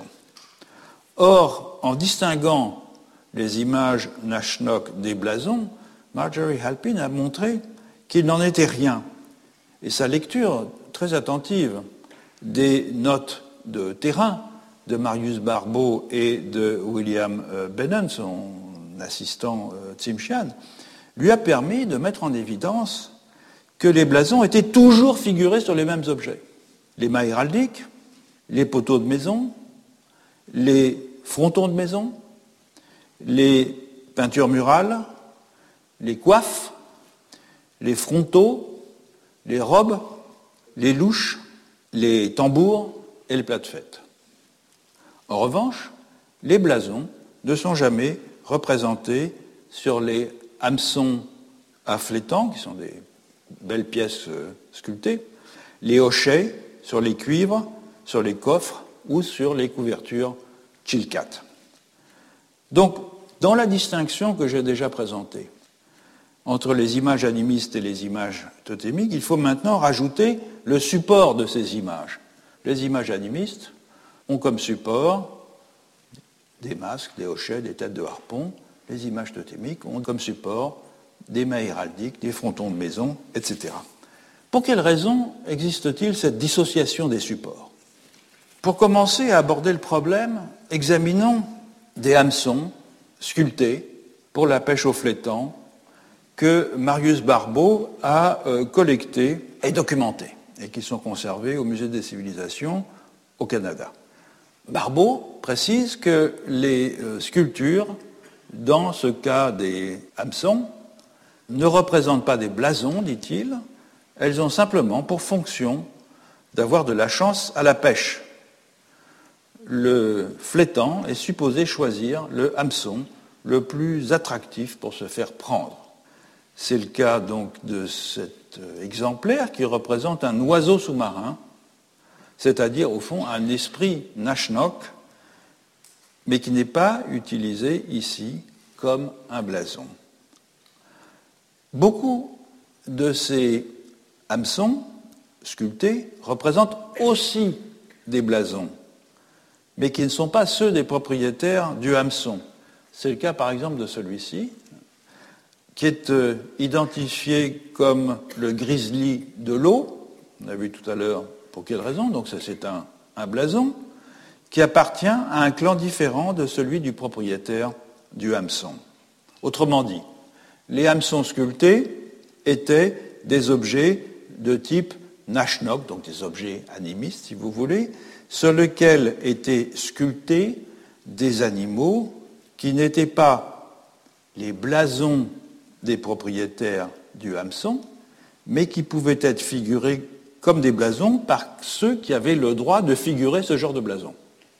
Or, en distinguant les images Nashnok des blasons, Marjorie Halpin a montré qu'il n'en était rien. Et sa lecture très attentive des notes de terrain de Marius Barbeau et de William Bennon, son assistant Tsimshian, lui a permis de mettre en évidence que les blasons étaient toujours figurés sur les mêmes objets. Les mâts héraldiques, les poteaux de maison, les frontons de maison, les peintures murales, les coiffes, les frontaux, les robes, les louches, les tambours et les plats de fête. En revanche, les blasons ne sont jamais représentés sur les hameçons à flétans, qui sont des belles pièces sculptées, les hochets sur les cuivres, sur les coffres ou sur les couvertures chilkat. Donc, dans la distinction que j'ai déjà présentée entre les images animistes et les images totémiques, il faut maintenant rajouter le support de ces images. Les images animistes ont comme support des masques, des hochets, des têtes de harpon. Les images totémiques ont comme support des mâts héraldiques, des frontons de maison, etc. Pour quelles raisons existe-t-il cette dissociation des supports ? Pour commencer à aborder le problème, examinons des hameçons sculptés pour la pêche au flétan que Marius Barbeau a collectés et documentés et qui sont conservés au Musée des civilisations au Canada. Barbeau précise que les sculptures, dans ce cas des hameçons, ne représentent pas des blasons, dit-il, elles ont simplement pour fonction d'avoir de la chance à la pêche. Le flétan est supposé choisir le hameçon le plus attractif pour se faire prendre. C'est le cas donc de cet exemplaire qui représente un oiseau sous-marin, c'est-à-dire au fond un esprit Nashnok, mais qui n'est pas utilisé ici comme un blason. Beaucoup de ces hameçons sculptés représentent aussi des blasons, mais qui ne sont pas ceux des propriétaires du hameçon. C'est le cas par exemple de celui-ci, qui est identifié comme le grizzly de l'eau. On a vu tout à l'heure pour quelle raison, donc ça c'est un blason, qui appartient à un clan différent de celui du propriétaire du hameçon. Autrement dit, les hameçons sculptés étaient des objets de type Nashnok, donc des objets animistes si vous voulez, sur lesquels étaient sculptés des animaux qui n'étaient pas les blasons des propriétaires du hameçon, mais qui pouvaient être figurés comme des blasons par ceux qui avaient le droit de figurer ce genre de blason.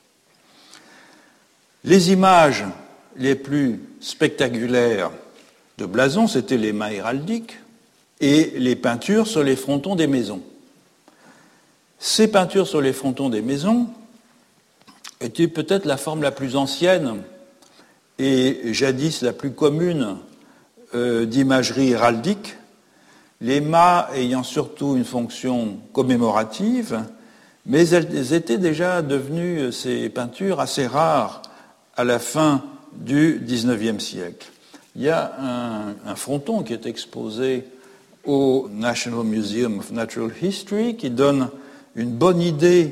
Les images les plus spectaculaires de blasons, c'était les mâts héraldiques et les peintures sur les frontons des maisons. Ces peintures sur les frontons des maisons étaient peut-être la forme la plus ancienne et jadis la plus commune d'imagerie héraldique, les mâts ayant surtout une fonction commémorative, mais elles étaient déjà devenues, ces peintures, assez rares à la fin du XIXe siècle. Il y a un fronton qui est exposé au National Museum of Natural History qui donne une bonne idée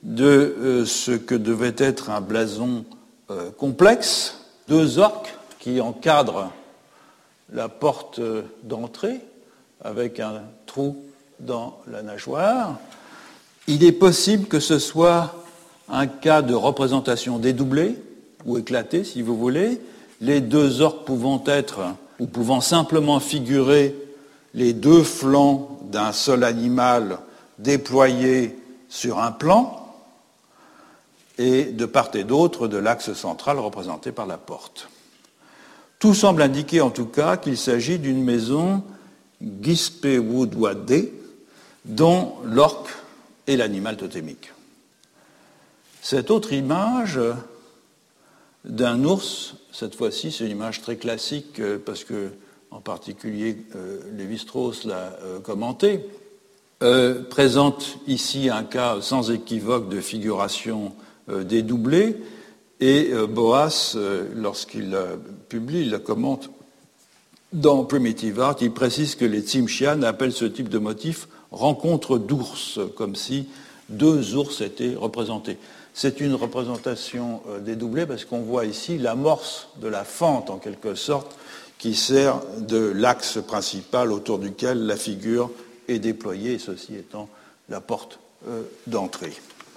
de ce que devait être un blason complexe, 2 orques qui encadrent la porte d'entrée avec un trou dans la nageoire. Il est possible que ce soit un cas de représentation dédoublée ou éclatée, si vous voulez, les 2 orques pouvant être ou pouvant simplement figurer les 2 flancs d'un seul animal déployé sur un plan, et de part et d'autre de l'axe central représenté par la porte. Tout semble indiquer en tout cas qu'il s'agit d'une maison Gispewoodwadé, dont l'orque est l'animal totémique. Cette autre image d'un ours, cette fois-ci c'est une image très classique parce que en particulier Lévi-Strauss l'a commenté, présente ici un cas sans équivoque de figuration dédoublée, et Boas, lorsqu'il la publie, il la commente dans Primitive Art, il précise que les Tsimshian appellent ce type de motif rencontre d'ours, comme si 2 ours étaient représentés. C'est une représentation dédoublée parce qu'on voit ici l'amorce de la fente, en quelque sorte, qui sert de l'axe principal autour duquel la figure est déployée, et ceci étant la porte d'entrée.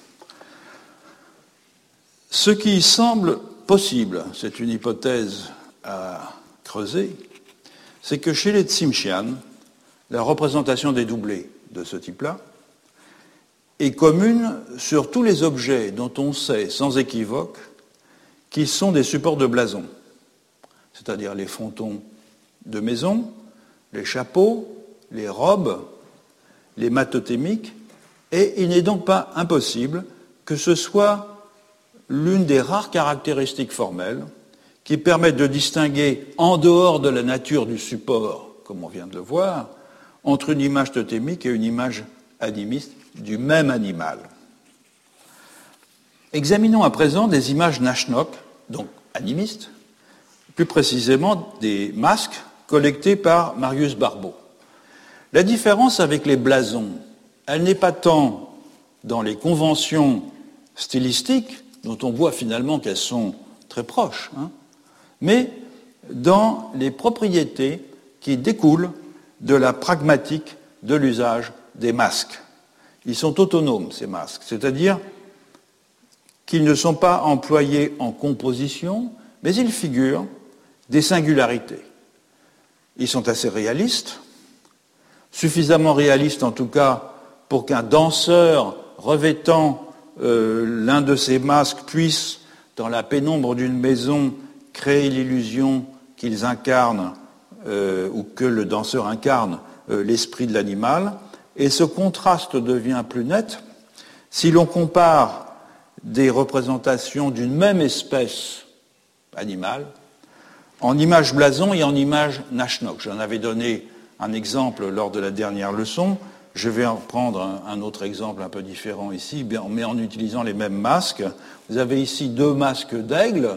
Ce qui semble possible, c'est une hypothèse à creuser, c'est que chez les Tsimshian, la représentation dédoublée de ce type-là est commune sur tous les objets dont on sait sans équivoque qu'ils sont des supports de blason, c'est-à-dire les frontons de maison, les chapeaux, les robes, les mâts totémiques, et il n'est donc pas impossible que ce soit l'une des rares caractéristiques formelles qui permettent de distinguer, en dehors de la nature du support, comme on vient de le voir, entre une image totémique et une image animiste du même animal. Examinons à présent des images Nashnok, donc animistes, plus précisément des masques collectés par Marius Barbeau. La différence avec les blasons, elle n'est pas tant dans les conventions stylistiques, dont on voit finalement qu'elles sont très proches, mais dans les propriétés qui découlent de la pragmatique de l'usage des masques. Ils sont autonomes, ces masques, c'est-à-dire qu'ils ne sont pas employés en composition, mais ils figurent des singularités. Ils sont assez réalistes, suffisamment réalistes en tout cas pour qu'un danseur revêtant l'un de ces masques puisse, dans la pénombre d'une maison, créer l'illusion qu'ils incarnent ou que le danseur incarne l'esprit de l'animal. Et ce contraste devient plus net si l'on compare des représentations d'une même espèce animale en image blason et en image Nashnok. J'en avais donné un exemple lors de la dernière leçon. Je vais en prendre un autre exemple un peu différent ici, mais en utilisant les mêmes masques. Vous avez ici 2 masques d'aigle,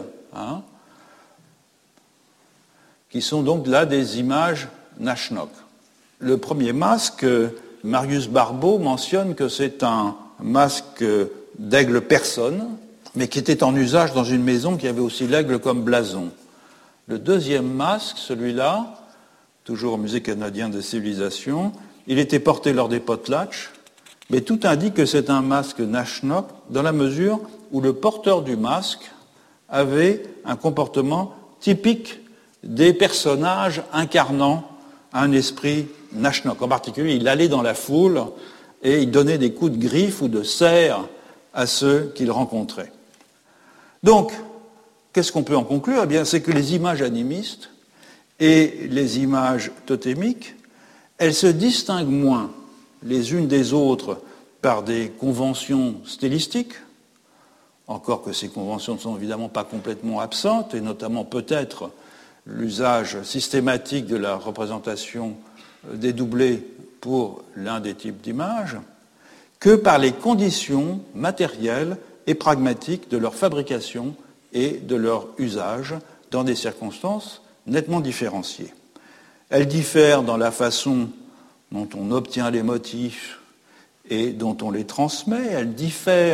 qui sont donc là des images Nashnok. Le premier masque, Marius Barbeau mentionne que c'est un masque d'aigle personne, mais qui était en usage dans une maison qui avait aussi l'aigle comme blason. Le deuxième masque, celui-là, toujours au Musée canadien des civilisations, il était porté lors des potlatches, mais tout indique que c'est un masque Nashnok dans la mesure où le porteur du masque avait un comportement typique des personnages incarnant un esprit Nashnok. En particulier, il allait dans la foule et il donnait des coups de griffe ou de serre à ceux qu'il rencontrait. Donc, qu'est-ce qu'on peut en conclure ? Eh bien, c'est que les images animistes et les images totémiques, elles se distinguent moins les unes des autres par des conventions stylistiques, encore que ces conventions ne sont évidemment pas complètement absentes, et notamment peut-être l'usage systématique de la représentation dédoublée pour l'un des types d'images, que par les conditions matérielles et pragmatiques de leur fabrication et de leur usage dans des circonstances nettement différenciées. Elles diffèrent dans la façon dont on obtient les motifs et dont on les transmet, elles diffèrent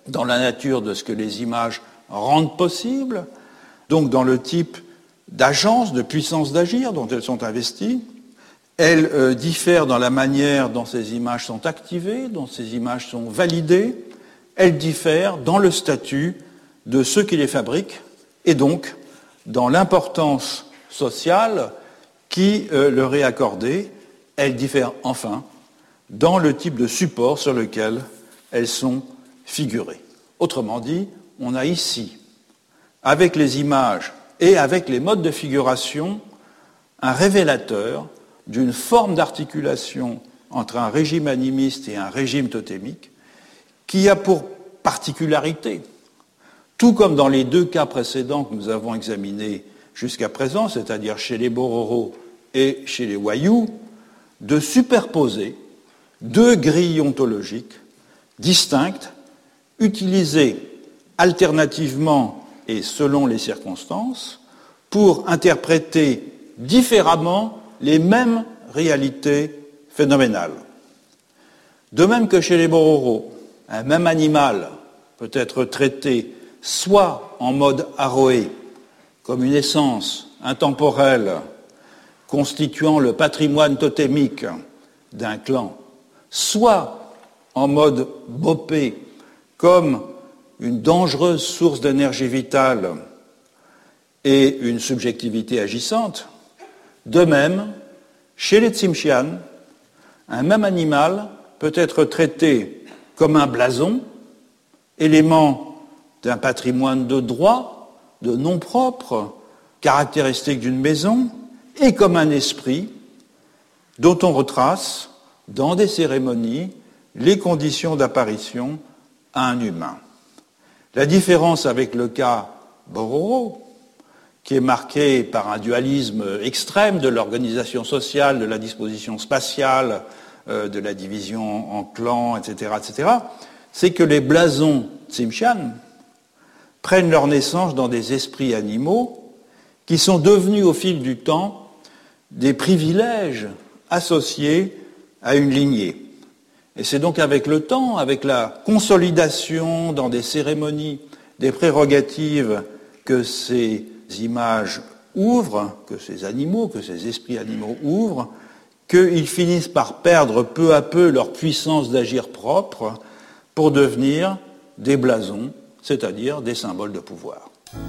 dans la nature de ce que les images rendent possible, donc dans le type d'agence, de puissance d'agir dont elles sont investies. Elles diffèrent dans la manière dont ces images sont activées, dont ces images sont validées. Elles diffèrent dans le statut de ceux qui les fabriquent et donc dans l'importance sociale qui leur est accordée. Elles diffèrent enfin dans le type de support sur lequel elles sont figurées. Autrement dit, on a ici, avec les images et avec les modes de figuration, un révélateur d'une forme d'articulation entre un régime animiste et un régime totémique qui a pour particularité, tout comme dans les deux cas précédents que nous avons examinés jusqu'à présent, c'est-à-dire chez les Bororo et chez les Wayuu, de superposer deux grilles ontologiques distinctes, utilisées alternativement et selon les circonstances, pour interpréter différemment les mêmes réalités phénoménales. De même que chez les Bororo, un même animal peut être traité soit en mode aroé, comme une essence intemporelle constituant le patrimoine totémique d'un clan, soit en mode bopé, comme une dangereuse source d'énergie vitale et une subjectivité agissante. De même, chez les Tsimshian, un même animal peut être traité comme un blason, élément d'un patrimoine de droit, de nom propre, caractéristique d'une maison, et comme un esprit dont on retrace, dans des cérémonies, les conditions d'apparition à un humain. La différence avec le cas Bororo, qui est marqué par un dualisme extrême de l'organisation sociale, de la disposition spatiale, de la division en clans, etc., c'est que les blasons Tsimshian prennent leur naissance dans des esprits animaux qui sont devenus au fil du temps des privilèges associés à une lignée. Et c'est donc avec le temps, avec la consolidation dans des cérémonies des prérogatives que ces images ouvrent, que ces animaux, que ces esprits animaux ouvrent, qu'ils finissent par perdre peu à peu leur puissance d'agir propre pour devenir des blasons, c'est-à-dire des symboles de pouvoir.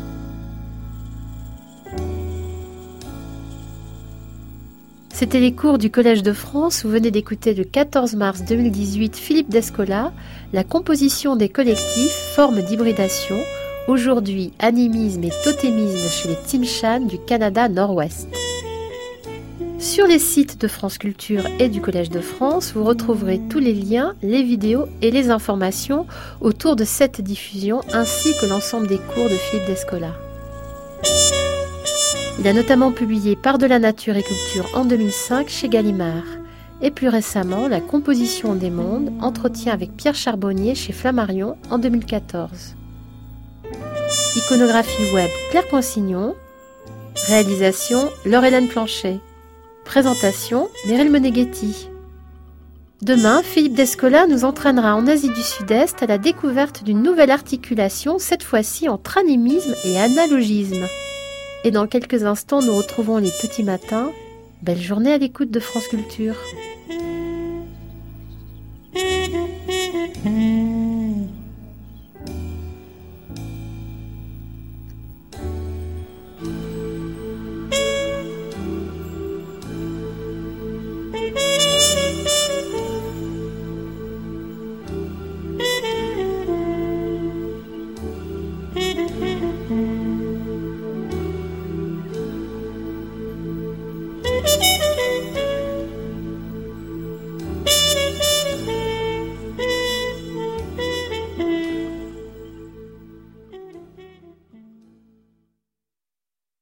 C'était les cours du Collège de France. Vous venez d'écouter le 14 mars 2018 Philippe Descola, la composition des collectifs, forme d'hybridation, aujourd'hui animisme et totémisme chez les Tsimshian du Canada Nord-Ouest. Sur les sites de France Culture et du Collège de France, vous retrouverez tous les liens, les vidéos et les informations autour de cette diffusion, ainsi que l'ensemble des cours de Philippe Descola. Il a notamment publié Par de la nature et culture en 2005 chez Gallimard, et plus récemment La composition des mondes, entretien avec Pierre Charbonnier chez Flammarion en 2014. Iconographie web Claire Consignon, réalisation Laure-Hélène Planchet. Présentation, Meryl Moneghetti. Demain, Philippe Descola nous entraînera en Asie du Sud-Est à la découverte d'une nouvelle articulation, cette fois-ci entre animisme et analogisme. Et dans quelques instants, nous retrouvons les petits matins. Belle journée à l'écoute de France Culture.